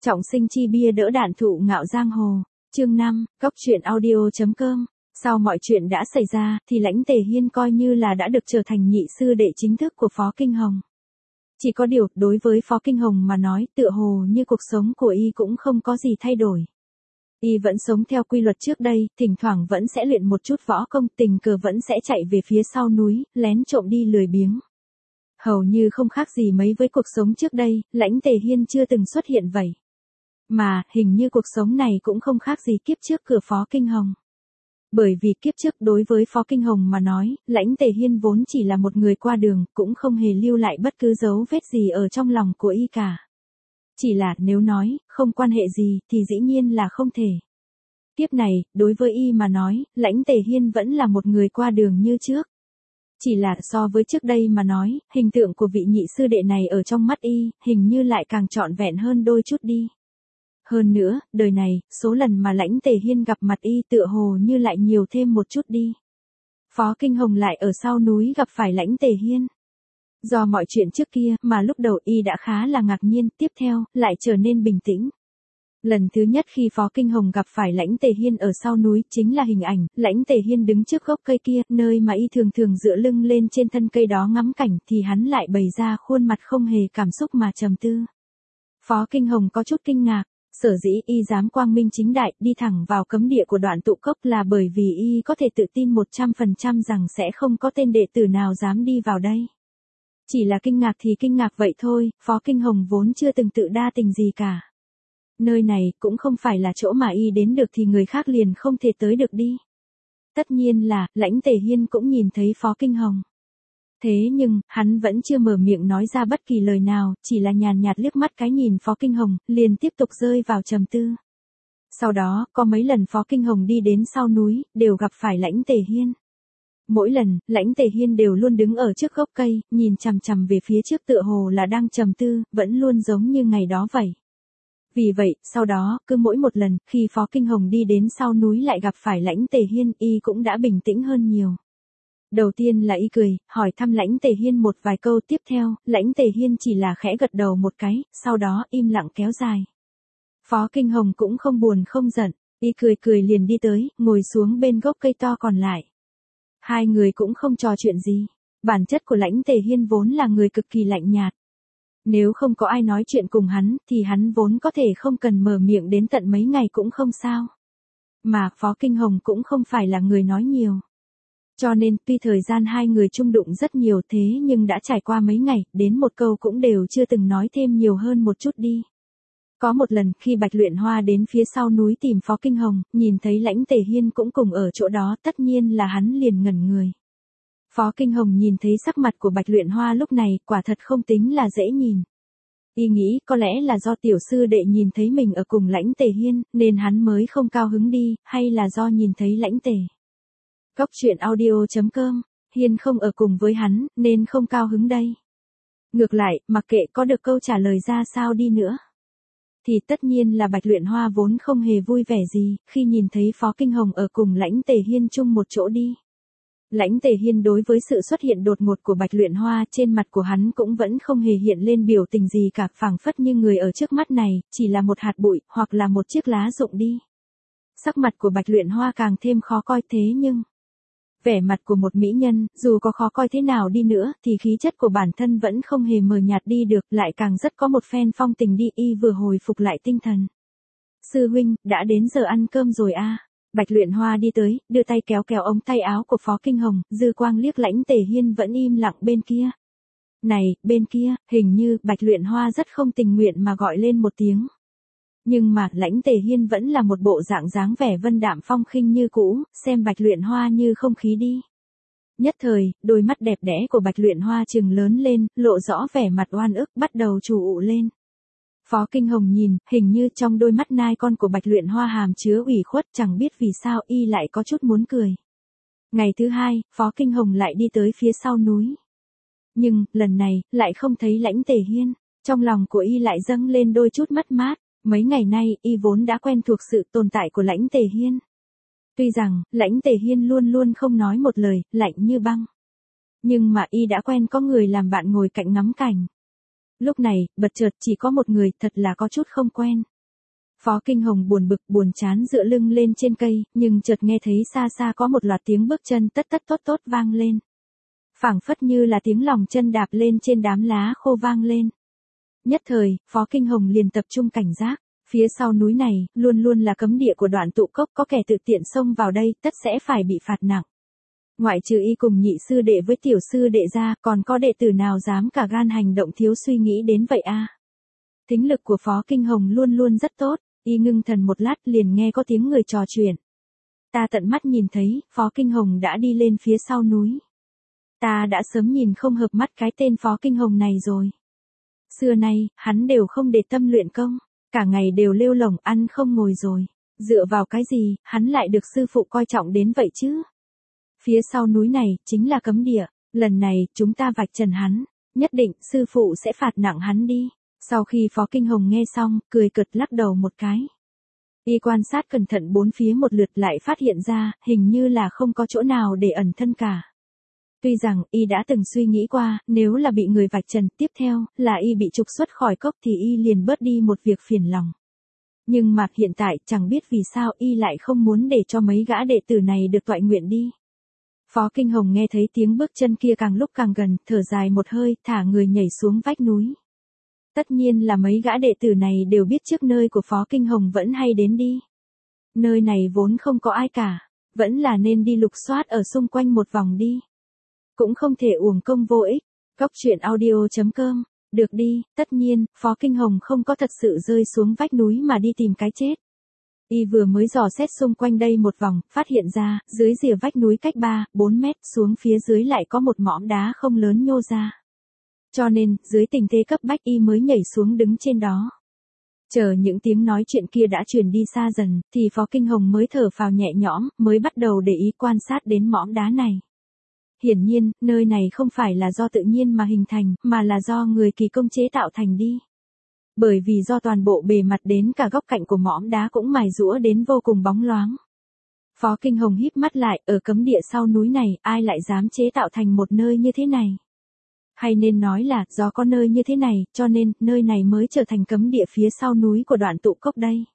Trọng sinh chi bia đỡ đạn thụ ngạo giang hồ. Chương 5, Cóc truyện audio.com. Sau mọi chuyện đã xảy ra, thì Lãnh Tề Hiên coi như là đã được trở thành nhị sư đệ chính thức của Phó Kinh Hồng. Chỉ có điều, đối với Phó Kinh Hồng mà nói, tựa hồ như cuộc sống của y cũng không có gì thay đổi. Y vẫn sống theo quy luật trước đây, thỉnh thoảng vẫn sẽ luyện một chút võ công, tình cờ vẫn sẽ chạy về phía sau núi, lén trộm đi lười biếng. Hầu như không khác gì mấy với cuộc sống trước đây, Lãnh Tề Hiên chưa từng xuất hiện vậy. Mà, hình như cuộc sống này cũng không khác gì kiếp trước cửa Phó Kinh Hồng. Bởi vì kiếp trước đối với Phó Kinh Hồng mà nói, Lãnh Tề Hiên vốn chỉ là một người qua đường, cũng không hề lưu lại bất cứ dấu vết gì ở trong lòng của y cả. Chỉ là nếu nói, không quan hệ gì, thì dĩ nhiên là không thể. Kiếp này, đối với y mà nói, Lãnh Tề Hiên vẫn là một người qua đường như trước. Chỉ là so với trước đây mà nói, hình tượng của vị nhị sư đệ này ở trong mắt y, hình như lại càng trọn vẹn hơn đôi chút đi. Hơn nữa, đời này, số lần mà Lãnh Tề Hiên gặp mặt y tựa hồ như lại nhiều thêm một chút đi. Phó Kinh Hồng lại ở sau núi gặp phải Lãnh Tề Hiên. Do mọi chuyện trước kia mà lúc đầu y đã khá là ngạc nhiên, tiếp theo, lại trở nên bình tĩnh. Lần thứ nhất khi Phó Kinh Hồng gặp phải Lãnh Tề Hiên ở sau núi chính là hình ảnh, Lãnh Tề Hiên đứng trước gốc cây kia, nơi mà y thường thường dựa lưng lên trên thân cây đó ngắm cảnh, thì hắn lại bày ra khuôn mặt không hề cảm xúc mà trầm tư. Phó Kinh Hồng có chút kinh ngạc, sở dĩ y dám quang minh chính đại đi thẳng vào cấm địa của Đoạn Tụ Cốc là bởi vì y có thể tự tin 100% rằng sẽ không có tên đệ tử nào dám đi vào đây. Chỉ là kinh ngạc thì kinh ngạc vậy thôi, Phó Kinh Hồng vốn chưa từng tự đa tình gì cả. Nơi này cũng không phải là chỗ mà y đến được thì người khác liền không thể tới được đi. Tất nhiên là, Lãnh Tề Hiên cũng nhìn thấy Phó Kinh Hồng. Thế nhưng, hắn vẫn chưa mở miệng nói ra bất kỳ lời nào, chỉ là nhàn nhạt liếc mắt cái nhìn Phó Kinh Hồng, liền tiếp tục rơi vào trầm tư. Sau đó, có mấy lần Phó Kinh Hồng đi đến sau núi, đều gặp phải Lãnh Tề Hiên. Mỗi lần, Lãnh Tề Hiên đều luôn đứng ở trước gốc cây, nhìn chằm chằm về phía trước tựa hồ là đang trầm tư, vẫn luôn giống như ngày đó vậy. Vì vậy, sau đó, cứ mỗi một lần, khi Phó Kinh Hồng đi đến sau núi lại gặp phải Lãnh Tề Hiên, y cũng đã bình tĩnh hơn nhiều. Đầu tiên là y cười, hỏi thăm Lãnh Tề Hiên một vài câu, tiếp theo, Lãnh Tề Hiên chỉ là khẽ gật đầu một cái, sau đó im lặng kéo dài. Phó Kinh Hồng cũng không buồn không giận, y cười cười liền đi tới, ngồi xuống bên gốc cây to còn lại. Hai người cũng không trò chuyện gì. Bản chất của Lãnh Tề Hiên vốn là người cực kỳ lạnh nhạt. Nếu không có ai nói chuyện cùng hắn, thì hắn vốn có thể không cần mở miệng đến tận mấy ngày cũng không sao. Mà Phó Kinh Hồng cũng không phải là người nói nhiều. Cho nên, tuy thời gian hai người chung đụng rất nhiều thế nhưng đã trải qua mấy ngày, đến một câu cũng đều chưa từng nói thêm nhiều hơn một chút đi. Có một lần, khi Bạch Luyện Hoa đến phía sau núi tìm Phó Kinh Hồng, nhìn thấy Lãnh Tề Hiên cũng cùng ở chỗ đó, tất nhiên là hắn liền ngẩn người. Phó Kinh Hồng nhìn thấy sắc mặt của Bạch Luyện Hoa lúc này, quả thật không tính là dễ nhìn. Y nghĩ có lẽ là do tiểu sư đệ nhìn thấy mình ở cùng Lãnh Tề Hiên, nên hắn mới không cao hứng đi, hay là do nhìn thấy Lãnh Tề. Cóc truyện audio.com, Hiên không ở cùng với hắn, nên không cao hứng đây. Ngược lại, mặc kệ có được câu trả lời ra sao đi nữa, thì tất nhiên là Bạch Luyện Hoa vốn không hề vui vẻ gì, khi nhìn thấy Phó Kinh Hồng ở cùng Lãnh Tề Hiên chung một chỗ đi. Lãnh Tề Hiên đối với sự xuất hiện đột ngột của Bạch Luyện Hoa trên mặt của hắn cũng vẫn không hề hiện lên biểu tình gì cả, phảng phất như người ở trước mắt này, chỉ là một hạt bụi, hoặc là một chiếc lá rụng đi. Sắc mặt của Bạch Luyện Hoa càng thêm khó coi thế nhưng... Vẻ mặt của một mỹ nhân, dù có khó coi thế nào đi nữa, thì khí chất của bản thân vẫn không hề mờ nhạt đi được, lại càng rất có một phen phong tình đi, y vừa hồi phục lại tinh thần. Sư huynh, đã đến giờ ăn cơm rồi à? Bạch Luyện Hoa đi tới, đưa tay kéo kéo ống tay áo của Phó Kinh Hồng, dư quang liếc Lãnh Tề Hiên vẫn im lặng bên kia. Này, bên kia, hình như, Bạch Luyện Hoa rất không tình nguyện mà gọi lên một tiếng. Nhưng mà, Lãnh Tề Hiên vẫn là một bộ dạng dáng vẻ vân đạm phong khinh như cũ, xem Bạch Luyện Hoa như không khí đi. Nhất thời, đôi mắt đẹp đẽ của Bạch Luyện Hoa trừng lớn lên, lộ rõ vẻ mặt oan ức, bắt đầu trù ụ lên. Phó Kinh Hồng nhìn, hình như trong đôi mắt nai con của Bạch Luyện Hoa hàm chứa ủy khuất, chẳng biết vì sao y lại có chút muốn cười. Ngày thứ hai, Phó Kinh Hồng lại đi tới phía sau núi. Nhưng, lần này, lại không thấy Lãnh Tề Hiên, trong lòng của y lại dâng lên đôi chút mất mát. Mấy ngày nay, y vốn đã quen thuộc sự tồn tại của Lãnh Tề Hiên. Tuy rằng, Lãnh Tề Hiên luôn luôn không nói một lời, lạnh như băng. Nhưng mà y đã quen có người làm bạn ngồi cạnh ngắm cảnh. Lúc này, bật chợt chỉ có một người, thật là có chút không quen. Phó Kinh Hồng buồn bực buồn chán dựa lưng lên trên cây, nhưng chợt nghe thấy xa xa có một loạt tiếng bước chân tất tất tốt tốt vang lên. Phảng phất như là tiếng lòng chân đạp lên trên đám lá khô vang lên. Nhất thời, Phó Kinh Hồng liền tập trung cảnh giác, phía sau núi này, luôn luôn là cấm địa của Đoạn Tụ Cốc, có kẻ tự tiện xông vào đây, tất sẽ phải bị phạt nặng. Ngoại trừ y cùng nhị sư đệ với tiểu sư đệ ra, còn có đệ tử nào dám cả gan hành động thiếu suy nghĩ đến vậy a? Thính lực của Phó Kinh Hồng luôn luôn rất tốt, y ngưng thần một lát liền nghe có tiếng người trò chuyện. Ta tận mắt nhìn thấy, Phó Kinh Hồng đã đi lên phía sau núi. Ta đã sớm nhìn không hợp mắt cái tên Phó Kinh Hồng này rồi. Xưa nay, hắn đều không để tâm luyện công, cả ngày đều lêu lổng ăn không ngồi rồi. Dựa vào cái gì, hắn lại được sư phụ coi trọng đến vậy chứ? Phía sau núi này, chính là cấm địa, lần này, chúng ta vạch trần hắn, nhất định, sư phụ sẽ phạt nặng hắn đi. Sau khi Phó Kinh Hồng nghe xong, cười cợt lắc đầu một cái. Y quan sát cẩn thận bốn phía một lượt lại phát hiện ra, hình như là không có chỗ nào để ẩn thân cả. Tuy rằng, y đã từng suy nghĩ qua, nếu là bị người vạch trần, tiếp theo, là y bị trục xuất khỏi cốc thì y liền bớt đi một việc phiền lòng. Nhưng mà hiện tại, chẳng biết vì sao y lại không muốn để cho mấy gã đệ tử này được toại nguyện đi. Phó Kinh Hồng nghe thấy tiếng bước chân kia càng lúc càng gần, thở dài một hơi, thả người nhảy xuống vách núi. Tất nhiên là mấy gã đệ tử này đều biết trước nơi của Phó Kinh Hồng vẫn hay đến đi. Nơi này vốn không có ai cả, vẫn là nên đi lục soát ở xung quanh một vòng đi. Cũng không thể uổng công vô ích. Cóc truyện audio.com. Được đi, tất nhiên, Phó Kinh Hồng không có thật sự rơi xuống vách núi mà đi tìm cái chết. Y vừa mới dò xét xung quanh đây một vòng, phát hiện ra, dưới rìa vách núi cách 3-4 mét xuống phía dưới lại có một mỏm đá không lớn nhô ra. Cho nên, dưới tình thế cấp bách y mới nhảy xuống đứng trên đó. Chờ những tiếng nói chuyện kia đã truyền đi xa dần, thì Phó Kinh Hồng mới thở phào nhẹ nhõm, mới bắt đầu để ý quan sát đến mỏm đá này. Hiển nhiên, nơi này không phải là do tự nhiên mà hình thành, mà là do người kỳ công chế tạo thành đi. Bởi vì do toàn bộ bề mặt đến cả góc cạnh của mỏm đá cũng mài rũa đến vô cùng bóng loáng. Phó Kinh Hồng híp mắt lại, ở cấm địa sau núi này, ai lại dám chế tạo thành một nơi như thế này? Hay nên nói là, do có nơi như thế này, cho nên, nơi này mới trở thành cấm địa phía sau núi của Đoạn Tụ Cốc đây.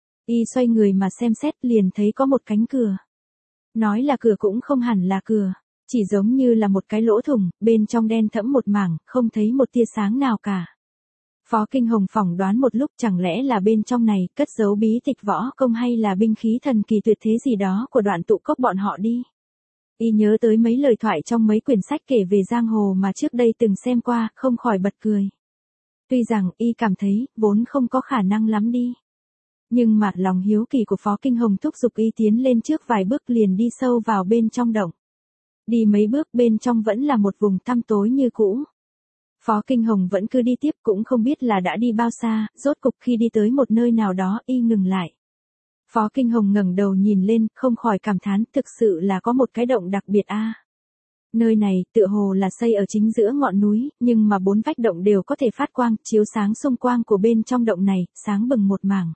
Y xoay người mà xem xét liền thấy có một cánh cửa. Nói là cửa cũng không hẳn là cửa, chỉ giống như là một cái lỗ thủng, bên trong đen thẫm một mảng, không thấy một tia sáng nào cả. Phó Kinh Hồng phỏng đoán một lúc chẳng lẽ là bên trong này cất giấu bí tịch võ công hay là binh khí thần kỳ tuyệt thế gì đó của Đoạn Tụ Cốc bọn họ đi. Y nhớ tới mấy lời thoại trong mấy quyển sách kể về giang hồ mà trước đây từng xem qua, không khỏi bật cười. Tuy rằng y cảm thấy, vốn không có khả năng lắm đi. Nhưng mà lòng hiếu kỳ của Phó Kinh Hồng thúc giục y tiến lên trước vài bước liền đi sâu vào bên trong động. Đi mấy bước bên trong vẫn là một vùng tăm tối như cũ. Phó Kinh Hồng vẫn cứ đi tiếp cũng không biết là đã đi bao xa, rốt cục khi đi tới một nơi nào đó y ngừng lại. Phó Kinh Hồng ngẩng đầu nhìn lên, không khỏi cảm thán, thực sự là có một cái động đặc biệt a. Nơi này, tựa hồ là xây ở chính giữa ngọn núi, nhưng mà bốn vách động đều có thể phát quang, chiếu sáng xung quanh của bên trong động này, sáng bừng một mảng.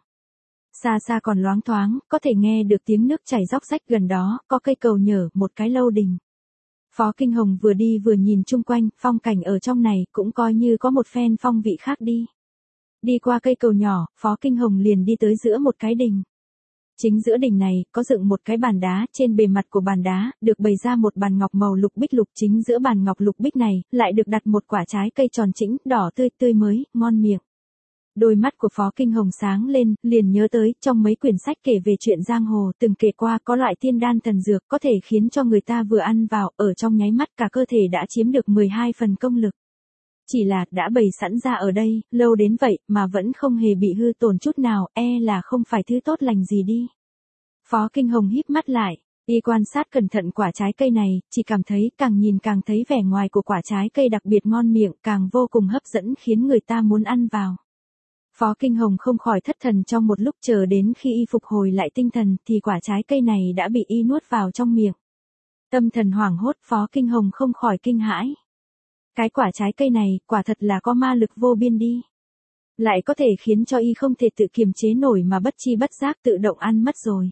Xa xa còn loáng thoáng, có thể nghe được tiếng nước chảy róc rách gần đó, có cây cầu nhở, một cái lâu đình. Phó Kinh Hồng vừa đi vừa nhìn chung quanh, phong cảnh ở trong này cũng coi như có một phen phong vị khác đi. Đi qua cây cầu nhỏ, Phó Kinh Hồng liền đi tới giữa một cái đình. Chính giữa đỉnh này, có dựng một cái bàn đá, trên bề mặt của bàn đá, được bày ra một bàn ngọc màu lục bích lục, chính giữa bàn ngọc lục bích này, lại được đặt một quả trái cây tròn chỉnh, đỏ tươi tươi mới, ngon miệng. Đôi mắt của Phó Kinh Hồng sáng lên, liền nhớ tới, trong mấy quyển sách kể về chuyện giang hồ, từng kể qua có loại tiên đan thần dược, có thể khiến cho người ta vừa ăn vào, ở trong nháy mắt cả cơ thể đã chiếm được 12 phần công lực. Chỉ là, đã bày sẵn ra ở đây, lâu đến vậy, mà vẫn không hề bị hư tổn chút nào, là không phải thứ tốt lành gì đi. Phó Kinh Hồng híp mắt lại, y quan sát cẩn thận quả trái cây này, chỉ cảm thấy, càng nhìn càng thấy vẻ ngoài của quả trái cây đặc biệt ngon miệng, càng vô cùng hấp dẫn khiến người ta muốn ăn vào. Phó Kinh Hồng không khỏi thất thần trong một lúc, chờ đến khi y phục hồi lại tinh thần, thì quả trái cây này đã bị y nuốt vào trong miệng. Tâm thần hoảng hốt, Phó Kinh Hồng không khỏi kinh hãi. Cái quả trái cây này, quả thật là có ma lực vô biên đi. Lại có thể khiến cho y không thể tự kiềm chế nổi mà bất chi bất giác tự động ăn mất rồi.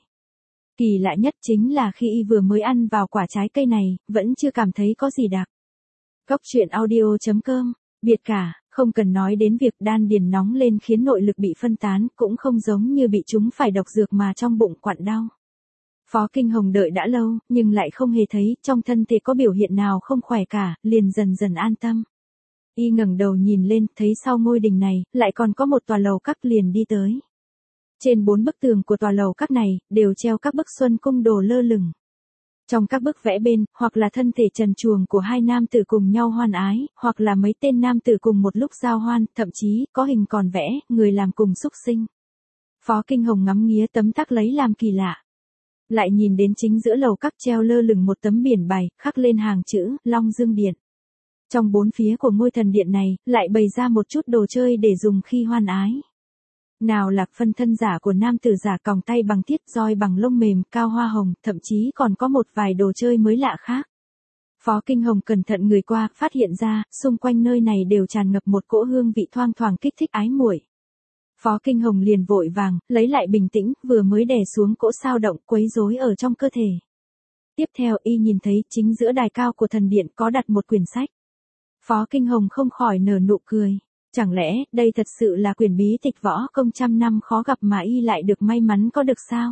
Kỳ lạ nhất chính là khi y vừa mới ăn vào quả trái cây này, vẫn chưa cảm thấy có gì đặc. Cóc truyện audio.com, biệt cả, Không cần nói đến việc đan điền nóng lên khiến nội lực bị phân tán, cũng không giống như bị trúng phải độc dược mà trong bụng quặn đau. Phó Kinh Hồng đợi đã lâu, nhưng lại không hề thấy trong thân thể có biểu hiện nào không khỏe cả, liền dần dần an tâm. Y ngẩng đầu nhìn lên, thấy sau ngôi đình này, lại còn có một tòa lầu các liền đi tới. Trên 4 bức tường của tòa lầu các này, đều treo các bức xuân cung đồ lơ lửng. Trong các bức vẽ bên, hoặc là thân thể trần truồng của hai nam tử cùng nhau hoan ái, hoặc là mấy tên nam tử cùng một lúc giao hoan, thậm chí, có hình còn vẽ, người làm cùng xúc sinh. Phó Kinh Hồng ngắm nghía tấm tắc lấy làm kỳ lạ. Lại nhìn đến chính giữa lầu các treo lơ lửng một tấm biển bày, khắc lên hàng chữ, Long Dương Điện. Trong 4 phía của ngôi thần điện này, lại bày ra một chút đồ chơi để dùng khi hoan ái. Nào là phân thân giả của nam tử giả còng tay bằng thiết roi bằng lông mềm, cao hoa hồng, thậm chí còn có một vài đồ chơi mới lạ khác. Phó Kinh Hồng cẩn thận người qua, phát hiện ra, xung quanh nơi này đều tràn ngập một cỗ hương vị thoang thoảng kích thích ái muội. Phó Kinh Hồng liền vội vàng, lấy lại bình tĩnh, vừa mới đè xuống cỗ sao động quấy rối ở trong cơ thể. Tiếp theo y nhìn thấy chính giữa đài cao của thần điện có đặt một quyển sách. Phó Kinh Hồng không khỏi nở nụ cười. Chẳng lẽ, đây thật sự là quyển bí tịch võ công trăm năm khó gặp mà y lại được may mắn có được sao?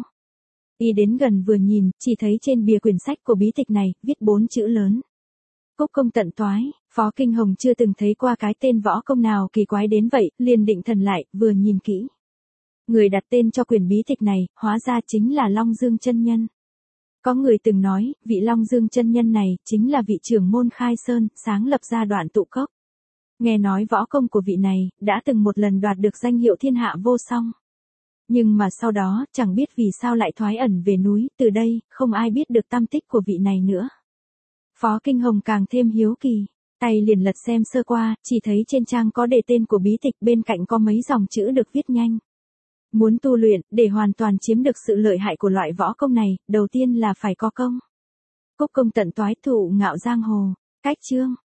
Y đến gần vừa nhìn, chỉ thấy trên bìa quyển sách của bí tịch này, viết 4 chữ lớn. Cúc công tận toái, Phó Kinh Hồng chưa từng thấy qua cái tên võ công nào kỳ quái đến vậy, liền định thần lại, vừa nhìn kỹ. Người đặt tên cho quyển bí tịch này, hóa ra chính là Long Dương chân nhân. Có người từng nói, vị Long Dương chân nhân này, chính là vị trưởng môn Khai Sơn, sáng lập ra Đoạn Tụ Cốc. Nghe nói võ công của vị này, đã từng một lần đoạt được danh hiệu thiên hạ vô song. Nhưng mà sau đó, chẳng biết vì sao lại thoái ẩn về núi, từ đây, không ai biết được tăm tích của vị này nữa. Phó Kinh Hồng càng thêm hiếu kỳ, tay liền lật xem sơ qua, chỉ thấy trên trang có đề tên của bí tịch, bên cạnh có mấy dòng chữ được viết nhanh. Muốn tu luyện, để hoàn toàn chiếm được sự lợi hại của loại võ công này, đầu tiên là phải có công. Cúc công tận toái thụ ngạo giang hồ, cách chương.